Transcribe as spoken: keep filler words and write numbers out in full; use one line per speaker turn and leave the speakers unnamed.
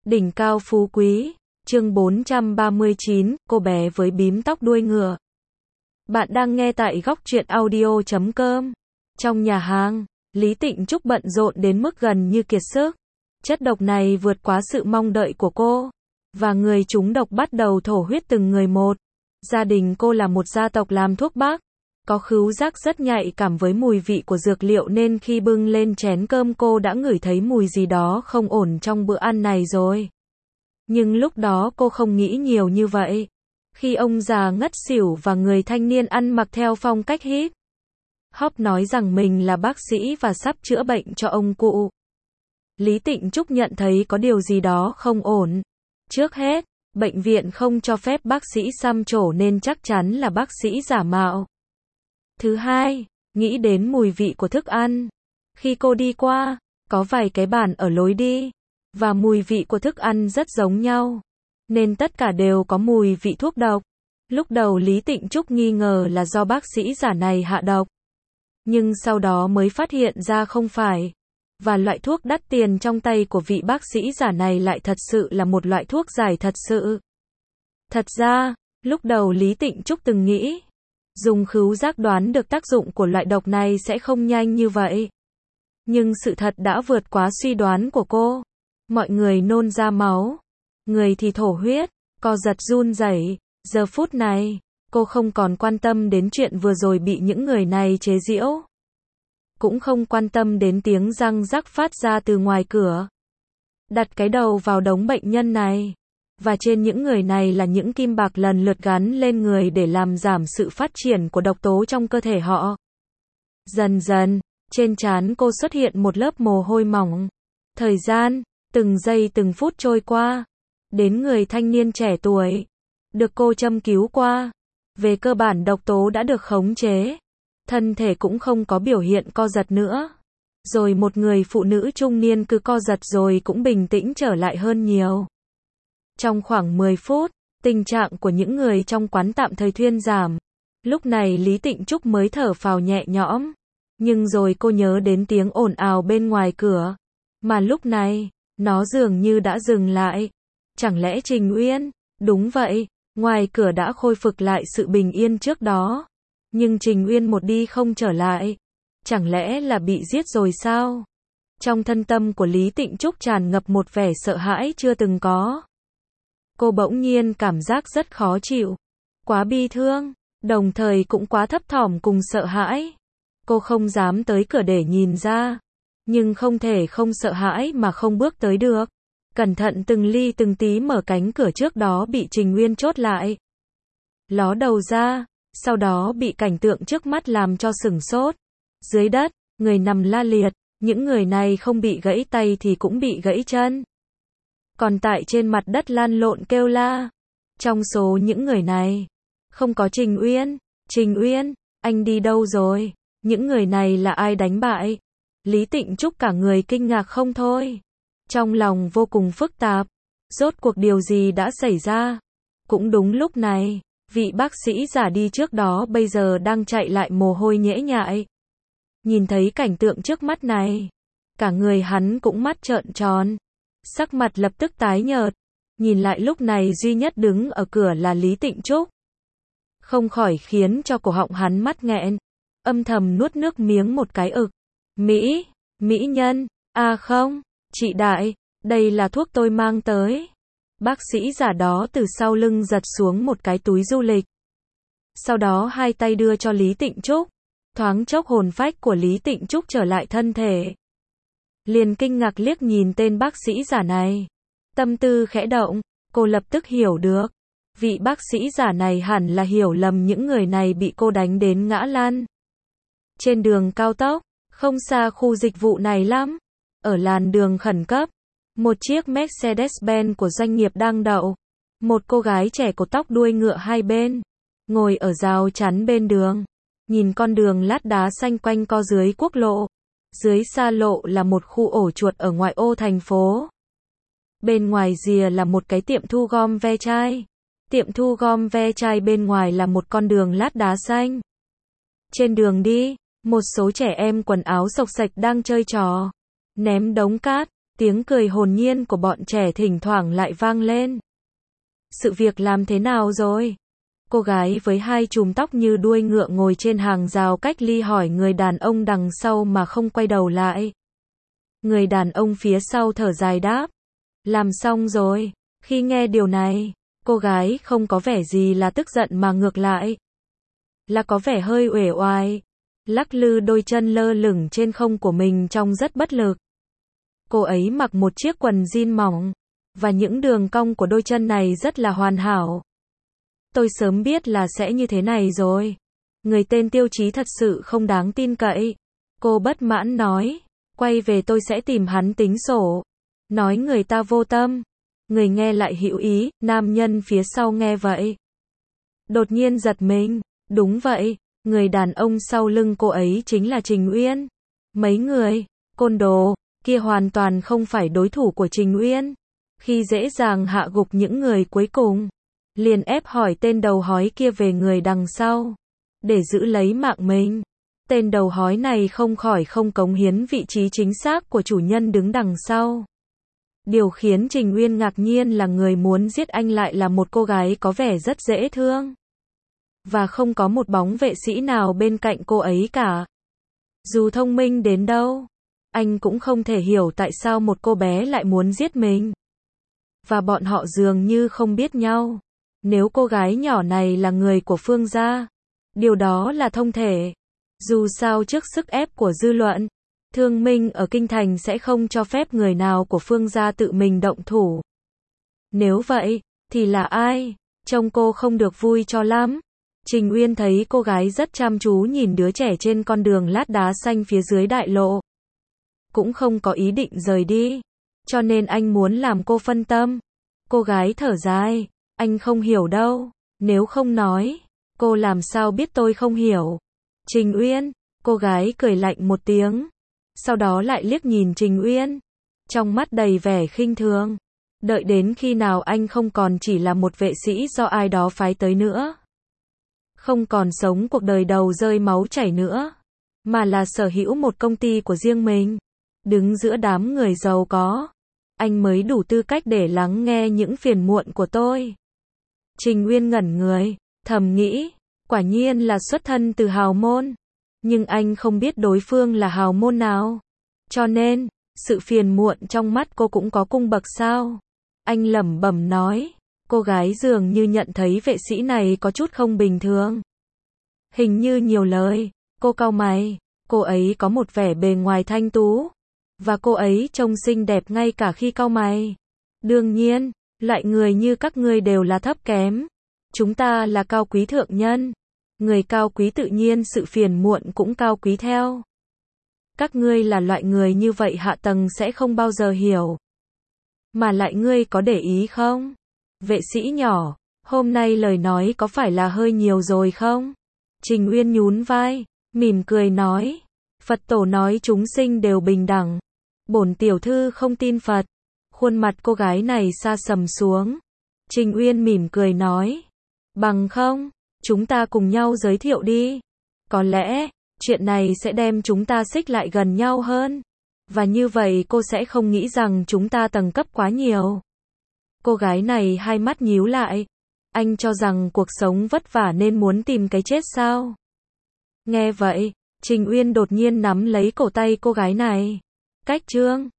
Đỉnh cao phú quý, chương bốn trăm ba mươi chín, cô bé với bím tóc đuôi ngựa. Bạn đang nghe tại góc truyện audio chấm com. Trong nhà hàng, Lý Tịnh Trúc bận rộn đến mức gần như kiệt sức. Chất độc này vượt quá sự mong đợi của cô, và người trúng độc bắt đầu thổ huyết từng người một. Gia đình cô là một gia tộc làm thuốc bắc, có khứu giác rất nhạy cảm với mùi vị của dược liệu nên khi bưng lên chén cơm cô đã ngửi thấy mùi gì đó không ổn trong bữa ăn này rồi. Nhưng lúc đó cô không nghĩ nhiều như vậy. Khi ông già ngất xỉu và người thanh niên ăn mặc theo phong cách hip hop nói rằng mình là bác sĩ và sắp chữa bệnh cho ông cụ, Lý Tịnh Trúc nhận thấy có điều gì đó không ổn. Trước hết, bệnh viện không cho phép bác sĩ xăm trổ nên chắc chắn là bác sĩ giả mạo. Thứ hai, nghĩ đến mùi vị của thức ăn. Khi cô đi qua, có vài cái bàn ở lối đi, và mùi vị của thức ăn rất giống nhau, nên tất cả đều có mùi vị thuốc độc. Lúc đầu Lý Tịnh Trúc nghi ngờ là do bác sĩ giả này hạ độc, nhưng sau đó mới phát hiện ra không phải. Và loại thuốc đắt tiền trong tay của vị bác sĩ giả này lại thật sự là một loại thuốc giải thật sự. Thật ra, lúc đầu Lý Tịnh Trúc từng nghĩ, dùng khứu giác đoán được tác dụng của loại độc này sẽ không nhanh như vậy. Nhưng sự thật đã vượt quá suy đoán của cô. Mọi người nôn ra máu, người thì thổ huyết, co giật run rẩy. Giờ phút này, cô không còn quan tâm đến chuyện vừa rồi bị những người này chế giễu, cũng không quan tâm đến tiếng răng rắc phát ra từ ngoài cửa. Đặt cái đầu vào đống bệnh nhân này, và trên những người này là những kim bạc lần lượt gắn lên người để làm giảm sự phát triển của độc tố trong cơ thể họ. Dần dần, trên trán cô xuất hiện một lớp mồ hôi mỏng. Thời gian, từng giây từng phút trôi qua. Đến người thanh niên trẻ tuổi, được cô châm cứu qua. Về cơ bản độc tố đã được khống chế. Thân thể cũng không có biểu hiện co giật nữa. Rồi một người phụ nữ trung niên cứ co giật rồi cũng bình tĩnh trở lại hơn nhiều. Trong khoảng mười phút, tình trạng của những người trong quán tạm thời thuyên giảm. Lúc này Lý Tịnh Trúc mới thở phào nhẹ nhõm. Nhưng rồi cô nhớ đến tiếng ồn ào bên ngoài cửa. Mà lúc này, nó dường như đã dừng lại. Chẳng lẽ Trình Uyên? Đúng vậy, ngoài cửa đã khôi phục lại sự bình yên trước đó. Nhưng Trình Uyên một đi không trở lại. Chẳng lẽ là bị giết rồi sao? Trong thân tâm của Lý Tịnh Trúc tràn ngập một vẻ sợ hãi chưa từng có. Cô bỗng nhiên cảm giác rất khó chịu, quá bi thương, đồng thời cũng quá thấp thỏm cùng sợ hãi. Cô không dám tới cửa để nhìn ra, nhưng không thể không sợ hãi mà không bước tới được. Cẩn thận từng ly từng tí mở cánh cửa trước đó bị Trình Uyên chốt lại. Ló đầu ra, sau đó bị cảnh tượng trước mắt làm cho sửng sốt. Dưới đất, người nằm la liệt, những người này không bị gãy tay thì cũng bị gãy chân. Còn tại trên mặt đất lăn lộn kêu la. Trong số những người này, không có Trình Uyên. Trình Uyên, anh đi đâu rồi? Những người này là ai đánh bại? Lý Tịnh Trúc cả người kinh ngạc không thôi. Trong lòng vô cùng phức tạp. Rốt cuộc điều gì đã xảy ra? Cũng đúng lúc này, vị bác sĩ giả đi trước đó bây giờ đang chạy lại mồ hôi nhễ nhại. Nhìn thấy cảnh tượng trước mắt này, cả người hắn cũng mắt trợn tròn. Sắc mặt lập tức tái nhợt. Nhìn lại lúc này duy nhất đứng ở cửa là Lý Tịnh Trúc. Không khỏi khiến cho cổ họng hắn mắc nghẹn. Âm thầm nuốt nước miếng một cái ực. Mỹ, mỹ nhân, à không, chị Đại, đây là thuốc tôi mang tới. Bác sĩ giả đó từ sau lưng giật xuống một cái túi du lịch. Sau đó hai tay đưa cho Lý Tịnh Trúc. Thoáng chốc hồn phách của Lý Tịnh Trúc trở lại thân thể. Liền kinh ngạc liếc nhìn tên bác sĩ giả này. Tâm tư khẽ động, cô lập tức hiểu được. Vị bác sĩ giả này hẳn là hiểu lầm những người này bị cô đánh đến ngã lăn. Trên đường cao tốc, không xa khu dịch vụ này lắm. Ở làn đường khẩn cấp, một chiếc Mercedes-Benz của doanh nghiệp đang đậu. Một cô gái trẻ cột tóc đuôi ngựa hai bên, ngồi ở rào chắn bên đường. Nhìn con đường lát đá xanh quanh co dưới quốc lộ. Dưới xa lộ là một khu ổ chuột ở ngoại ô thành phố. Bên ngoài rìa là một cái tiệm thu gom ve chai. Tiệm thu gom ve chai bên ngoài là một con đường lát đá xanh. Trên đường đi, một số trẻ em quần áo xộc xệch đang chơi trò ném đống cát. Tiếng cười hồn nhiên của bọn trẻ thỉnh thoảng lại vang lên. Sự việc làm thế nào rồi? Cô gái với hai chùm tóc như đuôi ngựa ngồi trên hàng rào cách ly hỏi người đàn ông đằng sau mà không quay đầu lại. Người đàn ông phía sau thở dài đáp. Làm xong rồi. Khi nghe điều này, cô gái không có vẻ gì là tức giận mà ngược lại là có vẻ hơi uể oải, lắc lư đôi chân lơ lửng trên không của mình trông rất bất lực. Cô ấy mặc một chiếc quần jean mỏng, và những đường cong của đôi chân này rất là hoàn hảo. Tôi sớm biết là sẽ như thế này rồi. Người tên Tiêu Chí thật sự không đáng tin cậy. Cô bất mãn nói, quay về tôi sẽ tìm hắn tính sổ. Nói người ta vô tâm. Người nghe lại hữu ý, nam nhân phía sau nghe vậy. Đột nhiên giật mình, đúng vậy, người đàn ông sau lưng cô ấy chính là Trình Uyên. Mấy người, côn đồ, kia hoàn toàn không phải đối thủ của Trình Uyên. Khi dễ dàng hạ gục những người cuối cùng, liền ép hỏi tên đầu hói kia về người đằng sau, để giữ lấy mạng mình. Tên đầu hói này không khỏi không cống hiến vị trí chính xác của chủ nhân đứng đằng sau. Điều khiến Trình Uyên ngạc nhiên là người muốn giết anh lại là một cô gái có vẻ rất dễ thương. Và không có một bóng vệ sĩ nào bên cạnh cô ấy cả. Dù thông minh đến đâu, anh cũng không thể hiểu tại sao một cô bé lại muốn giết mình. Và bọn họ dường như không biết nhau. Nếu cô gái nhỏ này là người của Phương gia, điều đó là thông thể. Dù sao trước sức ép của dư luận, Thương Minh ở Kinh Thành sẽ không cho phép người nào của Phương gia tự mình động thủ. Nếu vậy, thì là ai? Trông cô không được vui cho lắm. Trình Uyên thấy cô gái rất chăm chú nhìn đứa trẻ trên con đường lát đá xanh phía dưới đại lộ. Cũng không có ý định rời đi. Cho nên anh muốn làm cô phân tâm. Cô gái thở dài. Anh không hiểu đâu. Nếu không nói, cô làm sao biết tôi không hiểu? Trình Uyên, cô gái cười lạnh một tiếng. Sau đó lại liếc nhìn Trình Uyên. Trong mắt đầy vẻ khinh thường. Đợi đến khi nào anh không còn chỉ là một vệ sĩ do ai đó phái tới nữa. Không còn sống cuộc đời đầu rơi máu chảy nữa. Mà là sở hữu một công ty của riêng mình. Đứng giữa đám người giàu có. Anh mới đủ tư cách để lắng nghe những phiền muộn của tôi. Trình Uyên ngẩn người, thầm nghĩ. Quả nhiên là xuất thân từ hào môn. Nhưng anh không biết đối phương là hào môn nào. Cho nên, sự phiền muộn trong mắt cô cũng có cung bậc sao. Anh lẩm bẩm nói. Cô gái dường như nhận thấy vệ sĩ này có chút không bình thường. Hình như nhiều lời. Cô cau mày. Cô ấy có một vẻ bề ngoài thanh tú. Và cô ấy trông xinh đẹp ngay cả khi cau mày. Đương nhiên, loại người như các ngươi đều là thấp kém. Chúng ta là cao quý thượng nhân. Người cao quý tự nhiên sự phiền muộn cũng cao quý theo. Các ngươi là loại người như vậy hạ tầng sẽ không bao giờ hiểu. Mà lại ngươi có để ý không? Vệ sĩ nhỏ, hôm nay lời nói có phải là hơi nhiều rồi không? Trình Uyên nhún vai, mỉm cười nói. Phật tổ nói chúng sinh đều bình đẳng. Bổn tiểu thư không tin Phật. Khuôn mặt cô gái này sa sầm xuống. Trình Uyên mỉm cười nói. Bằng không, chúng ta cùng nhau giới thiệu đi. Có lẽ, chuyện này sẽ đem chúng ta xích lại gần nhau hơn. Và như vậy cô sẽ không nghĩ rằng chúng ta tầng cấp quá nhiều. Cô gái này hai mắt nhíu lại. Anh cho rằng cuộc sống vất vả nên muốn tìm cái chết sao? Nghe vậy, Trình Uyên đột nhiên nắm lấy cổ tay cô gái này. Cách chương